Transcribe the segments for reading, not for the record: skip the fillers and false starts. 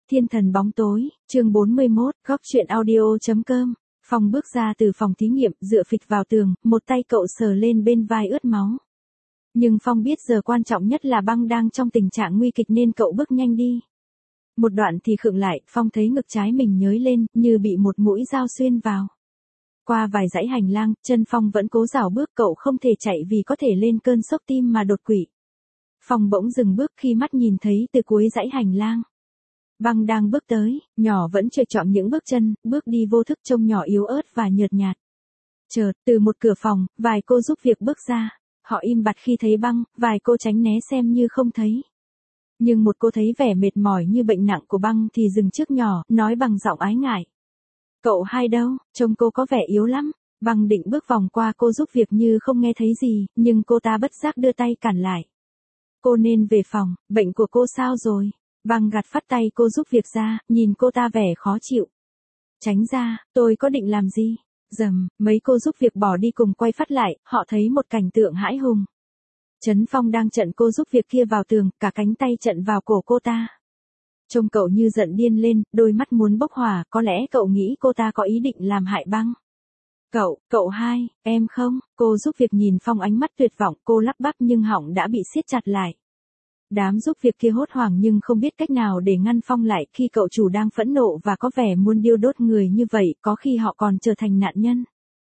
Thiên thần bóng tối, chương 41, góc truyện audio.com. Phong bước ra từ phòng thí nghiệm, dựa phịch vào tường, một tay cậu sờ lên bên vai ướt máu. Nhưng Phong biết giờ quan trọng nhất là băng đang trong tình trạng nguy kịch nên cậu bước nhanh đi. Một đoạn thì khựng lại, Phong thấy ngực trái mình nhới lên, như bị một mũi dao xuyên vào. Qua vài dãy hành lang, chân Phong vẫn cố rảo bước, cậu không thể chạy vì có thể lên cơn sốc tim mà đột quỵ. Phong bỗng dừng bước khi mắt nhìn thấy từ cuối dãy hành lang. Băng đang bước tới, nhỏ vẫn trượt chọn những bước chân, bước đi vô thức trông nhỏ yếu ớt và nhợt nhạt. Chợt, từ một cửa phòng, vài cô giúp việc bước ra. Họ im bặt khi thấy băng, vài cô tránh né xem như không thấy. Nhưng một cô thấy vẻ mệt mỏi như bệnh nặng của băng thì dừng trước nhỏ, nói bằng giọng ái ngại. Cậu hai đâu, trông cô có vẻ yếu lắm. Băng định bước vòng qua cô giúp việc như không nghe thấy gì, nhưng cô ta bất giác đưa tay cản lại. Cô nên về phòng, bệnh của cô sao rồi? Băng gạt phắt tay cô giúp việc ra, nhìn cô ta vẻ khó chịu. Tránh ra, tôi có định làm gì? Dầm, mấy cô giúp việc bỏ đi cùng quay phát lại, họ thấy một cảnh tượng hãi hùng. Trấn Phong đang chặn cô giúp việc kia vào tường, cả cánh tay chặn vào cổ cô ta. Trông cậu như giận điên lên, đôi mắt muốn bốc hỏa, có lẽ cậu nghĩ cô ta có ý định làm hại băng. Cậu hai, em không, cô giúp việc nhìn Phong ánh mắt tuyệt vọng, cô lắp bắp nhưng họng đã bị siết chặt lại. Đám giúp việc kia hốt hoảng nhưng không biết cách nào để ngăn Phong lại khi cậu chủ đang phẫn nộ và có vẻ muốn điêu đốt người như vậy, có khi họ còn trở thành nạn nhân.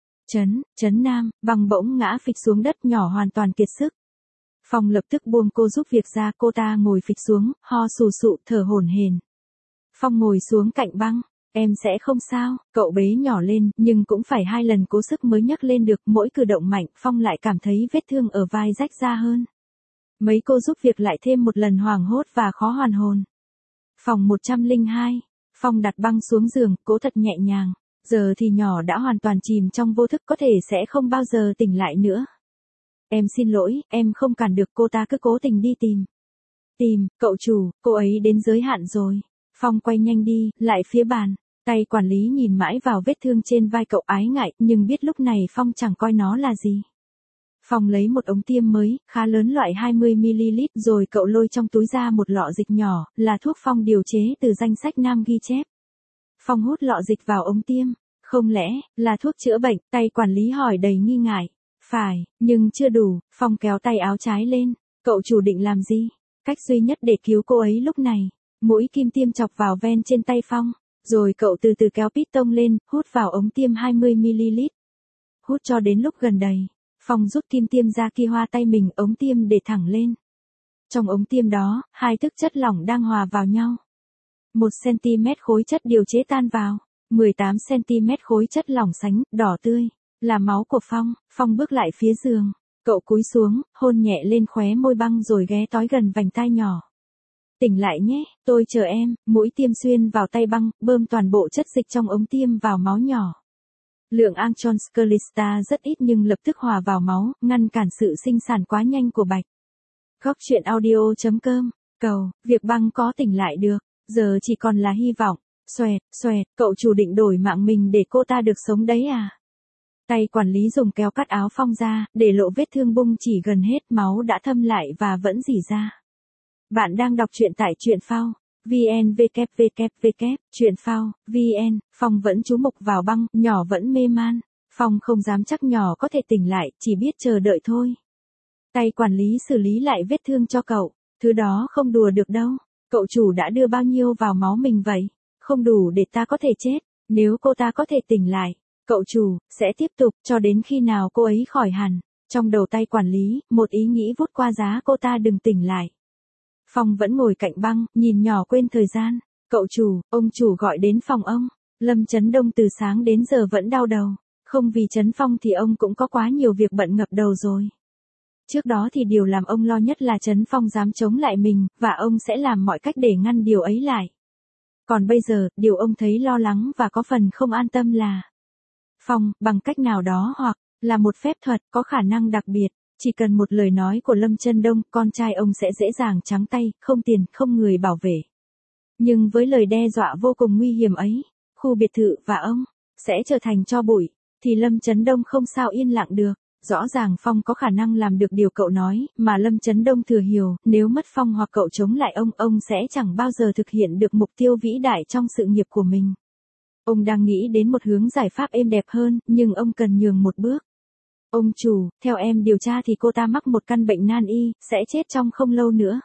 Trấn Nam, băng bỗng ngã phịch xuống đất, nhỏ hoàn toàn kiệt sức. Phong lập tức buông cô giúp việc ra, cô ta ngồi phịch xuống, ho sù sụ, thở hổn hển. Phong ngồi xuống cạnh băng, em sẽ không sao, cậu bế nhỏ lên, nhưng cũng phải 2 lần cố sức mới nhấc lên được, mỗi cử động mạnh, Phong lại cảm thấy vết thương ở vai rách ra hơn. Mấy cô giúp việc lại thêm một lần hoảng hốt và khó hoàn hồn. Phòng 102, Phong đặt băng xuống giường, cố thật nhẹ nhàng, giờ thì nhỏ đã hoàn toàn chìm trong vô thức, có thể sẽ không bao giờ tỉnh lại nữa. Em xin lỗi, em không cản được, cô ta cứ cố tình đi tìm, cậu chủ, cô ấy đến giới hạn rồi. Phong quay nhanh đi, lại phía bàn, tay quản lý nhìn mãi vào vết thương trên vai cậu ái ngại, nhưng biết lúc này Phong chẳng coi nó là gì. Phong lấy một ống tiêm mới, khá lớn loại 20ml, rồi cậu lôi trong túi ra một lọ dịch nhỏ, là thuốc Phong điều chế từ danh sách Nam ghi chép. Phong hút lọ dịch vào ống tiêm, không lẽ, là thuốc chữa bệnh, tay quản lý hỏi đầy nghi ngại. Phải, nhưng chưa đủ, Phong kéo tay áo trái lên, cậu chủ định làm gì? Cách duy nhất để cứu cô ấy lúc này, mũi kim tiêm chọc vào ven trên tay Phong, rồi cậu từ từ kéo piston lên, hút vào ống tiêm 20ml. Hút cho đến lúc gần đầy. Phong rút kim tiêm ra khi hoa tay mình, ống tiêm để thẳng lên. Trong ống tiêm đó, 2 thức chất lỏng đang hòa vào nhau. 1cm khối chất điều chế tan vào, 18cm khối chất lỏng sánh, đỏ tươi, là máu của Phong. Phong bước lại phía giường, cậu cúi xuống, hôn nhẹ lên khóe môi băng rồi ghé tới gần vành tai nhỏ. Tỉnh lại nhé, tôi chờ em, mũi tiêm xuyên vào tay băng, bơm toàn bộ chất dịch trong ống tiêm vào máu nhỏ. Lượng Anchon-Scalista rất ít nhưng lập tức hòa vào máu, ngăn cản sự sinh sản quá nhanh của Bạch. Góc truyện audio.com, việc băng có tỉnh lại được, giờ chỉ còn là hy vọng. Xoẹt, cậu chủ định đổi mạng mình để cô ta được sống đấy à? Tay quản lý dùng kéo cắt áo Phong ra, để lộ vết thương bung chỉ gần hết, máu đã thâm lại và vẫn rỉ ra. Bạn đang đọc truyện tại truyện phao. VN truyện phao, VN, Phong vẫn chú mục vào băng, nhỏ vẫn mê man. Phong không dám chắc nhỏ có thể tỉnh lại, chỉ biết chờ đợi thôi. Tay quản lý xử lý lại vết thương cho cậu, thứ đó không đùa được đâu. Cậu chủ đã đưa bao nhiêu vào máu mình vậy? Không đủ để ta có thể chết, nếu cô ta có thể tỉnh lại, cậu chủ sẽ tiếp tục cho đến khi nào cô ấy khỏi hẳn. Trong đầu tay quản lý, một ý nghĩ vút qua giá cô ta đừng tỉnh lại. Phong vẫn ngồi cạnh băng, nhìn nhỏ quên thời gian. Cậu chủ, ông chủ gọi đến phòng ông. Lâm Chấn Đông từ sáng đến giờ vẫn đau đầu. Không vì Trấn Phong thì ông cũng có quá nhiều việc bận ngập đầu rồi. Trước đó thì điều làm ông lo nhất là Trấn Phong dám chống lại mình, và ông sẽ làm mọi cách để ngăn điều ấy lại. Còn bây giờ, điều ông thấy lo lắng và có phần không an tâm là Phong, bằng cách nào đó hoặc là một phép thuật có khả năng đặc biệt. Chỉ cần một lời nói của Lâm Chấn Đông, con trai ông sẽ dễ dàng trắng tay, không tiền, không người bảo vệ. Nhưng với lời đe dọa vô cùng nguy hiểm ấy, khu biệt thự và ông sẽ trở thành tro bụi, thì Lâm Chấn Đông không sao yên lặng được. Rõ ràng Phong có khả năng làm được điều cậu nói, mà Lâm Chấn Đông thừa hiểu, nếu mất Phong hoặc cậu chống lại ông sẽ chẳng bao giờ thực hiện được mục tiêu vĩ đại trong sự nghiệp của mình. Ông đang nghĩ đến một hướng giải pháp êm đẹp hơn, nhưng ông cần nhường một bước. Ông chủ, theo em điều tra thì cô ta mắc một căn bệnh nan y, sẽ chết trong không lâu nữa.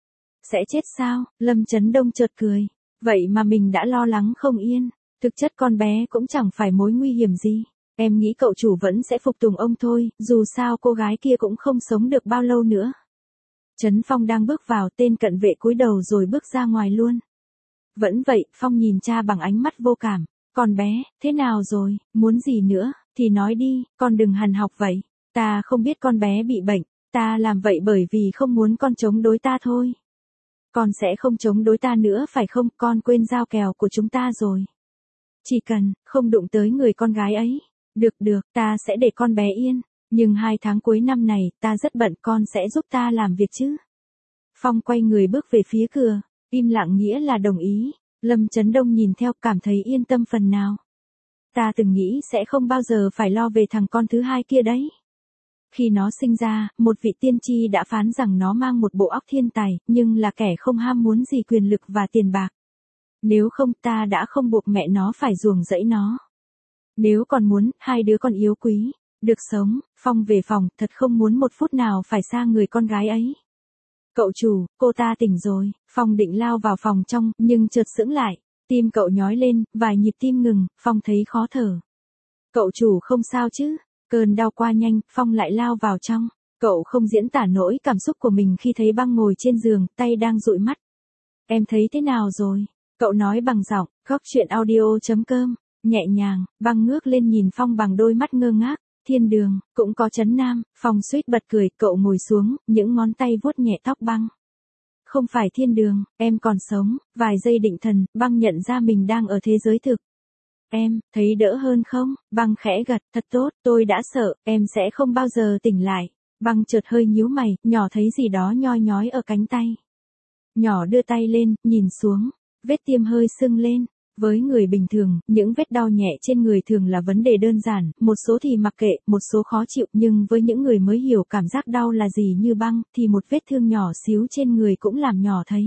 Sẽ chết sao? Lâm Chấn Đông chợt cười. Vậy mà mình đã lo lắng không yên. Thực chất con bé cũng chẳng phải mối nguy hiểm gì. Em nghĩ cậu chủ vẫn sẽ phục tùng ông thôi, dù sao cô gái kia cũng không sống được bao lâu nữa. Trấn Phong đang bước vào, tên cận vệ cúi đầu rồi bước ra ngoài luôn. Vẫn vậy, Phong nhìn cha bằng ánh mắt vô cảm. Con bé, thế nào rồi, muốn gì nữa, thì nói đi, con đừng hằn học vậy. Ta không biết con bé bị bệnh, ta làm vậy bởi vì không muốn con chống đối ta thôi. Con sẽ không chống đối ta nữa phải không, con quên dao kèo của chúng ta rồi. Chỉ cần, không đụng tới người con gái ấy. Được, ta sẽ để con bé yên. Nhưng 2 tháng cuối năm này, ta rất bận, con sẽ giúp ta làm việc chứ. Phong quay người bước về phía cửa, im lặng nghĩa là đồng ý. Lâm Chấn Đông nhìn theo, cảm thấy yên tâm phần nào. Ta từng nghĩ sẽ không bao giờ phải lo về thằng con thứ hai kia đấy. Khi nó sinh ra, một vị tiên tri đã phán rằng nó mang một bộ óc thiên tài, nhưng là kẻ không ham muốn gì quyền lực và tiền bạc. Nếu không ta đã không buộc mẹ nó phải ruồng rẫy nó. Nếu còn muốn, 2 đứa con yếu quý, được sống, Phong về phòng, thật không muốn một phút nào phải xa người con gái ấy. Cậu chủ, cô ta tỉnh rồi, Phong định lao vào phòng trong, nhưng chợt sững lại, tim cậu nhói lên, vài nhịp tim ngừng, Phong thấy khó thở. Cậu chủ không sao chứ? Cơn đau qua nhanh, Phong lại lao vào trong. Cậu không diễn tả nổi cảm xúc của mình khi thấy Băng ngồi trên giường, tay đang dụi mắt. Em thấy thế nào rồi? Cậu nói bằng giọng, gocchuyenaudio.com, nhẹ nhàng. Băng ngước lên nhìn Phong bằng đôi mắt ngơ ngác. Thiên đường, cũng có Trấn Nam. Phong suýt bật cười, cậu ngồi xuống, những ngón tay vuốt nhẹ tóc Băng. Không phải thiên đường, em còn sống. Vài giây định thần, Băng nhận ra mình đang ở thế giới thực. Em, thấy đỡ hơn không? Băng khẽ gật, thật tốt, tôi đã sợ, em sẽ không bao giờ tỉnh lại. Băng chợt hơi nhíu mày, nhỏ thấy gì đó nhoi nhói ở cánh tay. Nhỏ đưa tay lên, nhìn xuống, vết tiêm hơi sưng lên. Với người bình thường, những vết đau nhẹ trên người thường là vấn đề đơn giản, một số thì mặc kệ, một số khó chịu, nhưng với những người mới hiểu cảm giác đau là gì như Băng, thì một vết thương nhỏ xíu trên người cũng làm nhỏ thấy.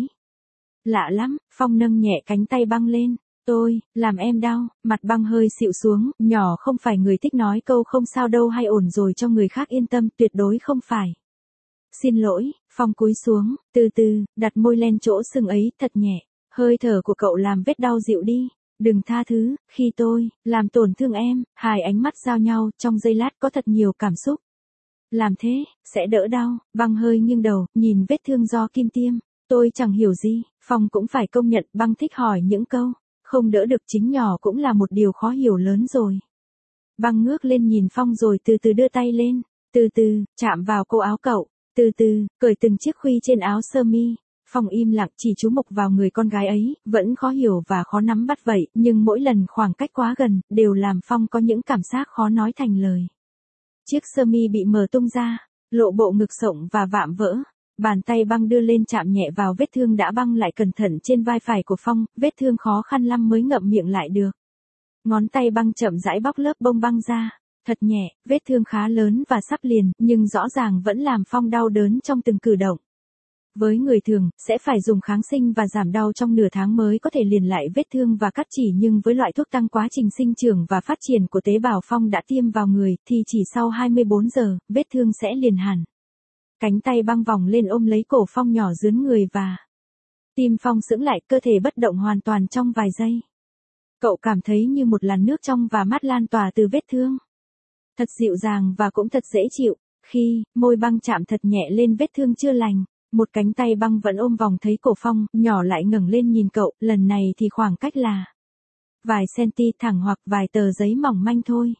Lạ lắm, Phong nâng nhẹ cánh tay Băng lên. Tôi, làm em đau, mặt Băng hơi xịu xuống, nhỏ không phải người thích nói câu không sao đâu hay ổn rồi cho người khác yên tâm, tuyệt đối không phải. Xin lỗi, Phong cúi xuống, từ từ, đặt môi lên chỗ sưng ấy, thật nhẹ, hơi thở của cậu làm vết đau dịu đi, đừng tha thứ, khi tôi, làm tổn thương em, 2 ánh mắt giao nhau, trong giây lát có thật nhiều cảm xúc. Làm thế, sẽ đỡ đau, Băng hơi nghiêng đầu, nhìn vết thương do kim tiêm, tôi chẳng hiểu gì, Phong cũng phải công nhận, Băng thích hỏi những câu. Không đỡ được chính nhỏ cũng là một điều khó hiểu lớn rồi. Băng ngước lên nhìn Phong rồi từ từ đưa tay lên, từ từ, chạm vào cổ áo cậu, từ từ, cởi từng chiếc khuy trên áo sơ mi. Phong im lặng chỉ chú mục vào người con gái ấy, vẫn khó hiểu và khó nắm bắt vậy, nhưng mỗi lần khoảng cách quá gần, đều làm Phong có những cảm giác khó nói thành lời. Chiếc sơ mi bị mở tung ra, lộ bộ ngực rộng và vạm vỡ. Bàn tay Băng đưa lên chạm nhẹ vào vết thương đã băng lại cẩn thận trên vai phải của Phong, vết thương khó khăn lắm mới ngậm miệng lại được. Ngón tay Băng chậm rãi bóc lớp bông băng ra, thật nhẹ, vết thương khá lớn và sắp liền, nhưng rõ ràng vẫn làm Phong đau đớn trong từng cử động. Với người thường, sẽ phải dùng kháng sinh và giảm đau trong nửa tháng mới có thể liền lại vết thương và cắt chỉ, nhưng với loại thuốc tăng quá trình sinh trưởng và phát triển của tế bào Phong đã tiêm vào người, thì chỉ sau 24 giờ, vết thương sẽ liền hẳn. Cánh tay Băng vòng lên ôm lấy cổ Phong nhỏ dướn người và tim Phong sững lại, cơ thể bất động hoàn toàn trong vài giây. Cậu cảm thấy như một làn nước trong và mát lan tỏa từ vết thương. Thật dịu dàng và cũng thật dễ chịu. Khi môi Băng chạm thật nhẹ lên vết thương chưa lành, một cánh tay Băng vẫn ôm vòng thấy cổ Phong, nhỏ lại ngẩng lên nhìn cậu, lần này thì khoảng cách là vài centi thẳng hoặc vài tờ giấy mỏng manh thôi.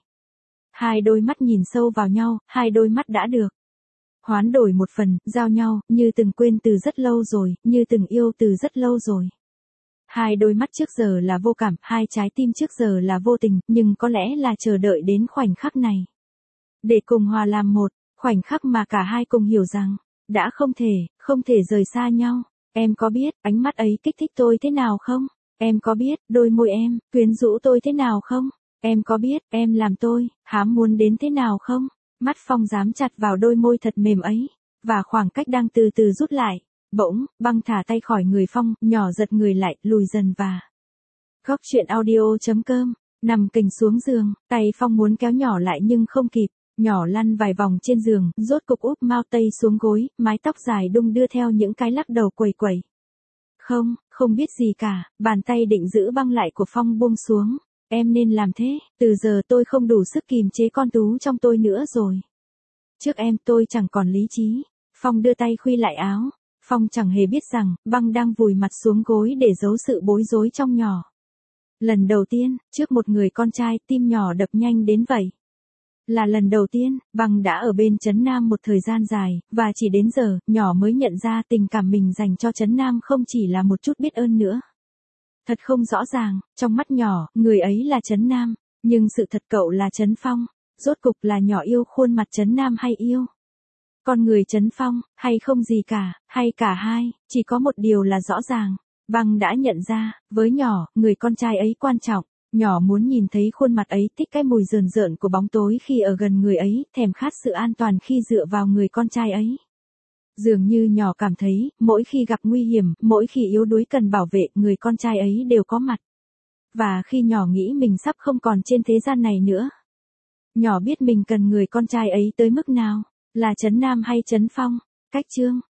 2 đôi mắt nhìn sâu vào nhau, 2 đôi mắt đã được hoán đổi một phần, giao nhau, như từng quên từ rất lâu rồi, như từng yêu từ rất lâu rồi. 2 đôi mắt trước giờ là vô cảm, 2 trái tim trước giờ là vô tình, nhưng có lẽ là chờ đợi đến khoảnh khắc này. Để cùng hòa làm một, khoảnh khắc mà cả hai cùng hiểu rằng, đã không thể rời xa nhau. Em có biết, ánh mắt ấy kích thích tôi thế nào không? Em có biết, đôi môi em, quyến rũ tôi thế nào không? Em có biết, em làm tôi, hám muốn đến thế nào không? Mắt Phong dám chặt vào đôi môi thật mềm ấy, và khoảng cách đang từ từ rút lại. Bỗng, băng thả tay khỏi người Phong, nhỏ giật người lại, lùi dần và. Góc truyện audio.com, nằm kềnh xuống giường, tay Phong muốn kéo nhỏ lại nhưng không kịp. Nhỏ lăn vài vòng trên giường, rốt cục úp mau tây xuống gối, mái tóc dài đung đưa theo những cái lắc đầu quẩy quẩy. Không biết gì cả, bàn tay định giữ băng lại của Phong buông xuống. Em nên làm thế, từ giờ tôi không đủ sức kìm chế con Tú trong tôi nữa rồi. Trước em tôi chẳng còn lý trí. Phong đưa tay khuy lại áo. Phong chẳng hề biết rằng, băng đang vùi mặt xuống gối để giấu sự bối rối trong nhỏ. Lần đầu tiên, trước một người con trai, tim nhỏ đập nhanh đến vậy. Là lần đầu tiên, băng đã ở bên Trấn Nam một thời gian dài, và chỉ đến giờ, nhỏ mới nhận ra tình cảm mình dành cho Trấn Nam không chỉ là một chút biết ơn nữa. Thật không rõ ràng, trong mắt nhỏ, người ấy là Trấn Nam, nhưng sự thật cậu là Trấn Phong. Rốt cục là nhỏ yêu khuôn mặt Trấn Nam hay yêu con người Trấn Phong, hay không gì cả, hay cả hai, chỉ có một điều là rõ ràng. Băng đã nhận ra, với nhỏ, người con trai ấy quan trọng. Nhỏ muốn nhìn thấy khuôn mặt ấy, thích cái mùi rờn rợn của bóng tối khi ở gần người ấy, thèm khát sự an toàn khi dựa vào người con trai ấy. Dường như nhỏ cảm thấy, mỗi khi gặp nguy hiểm, mỗi khi yếu đuối cần bảo vệ, người con trai ấy đều có mặt. Và khi nhỏ nghĩ mình sắp không còn trên thế gian này nữa, nhỏ biết mình cần người con trai ấy tới mức nào, là Trấn Nam hay Trấn Phong. Cách chương